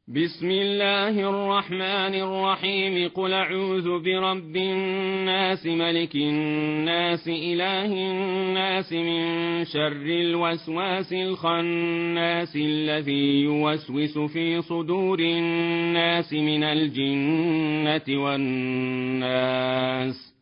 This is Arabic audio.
بسم الله الرحمن الرحيم. قل أعوذ برب الناس ملك الناس إله الناس من شر الوسواس الخناس الذي يوسوس في صدور الناس من الجنة والناس.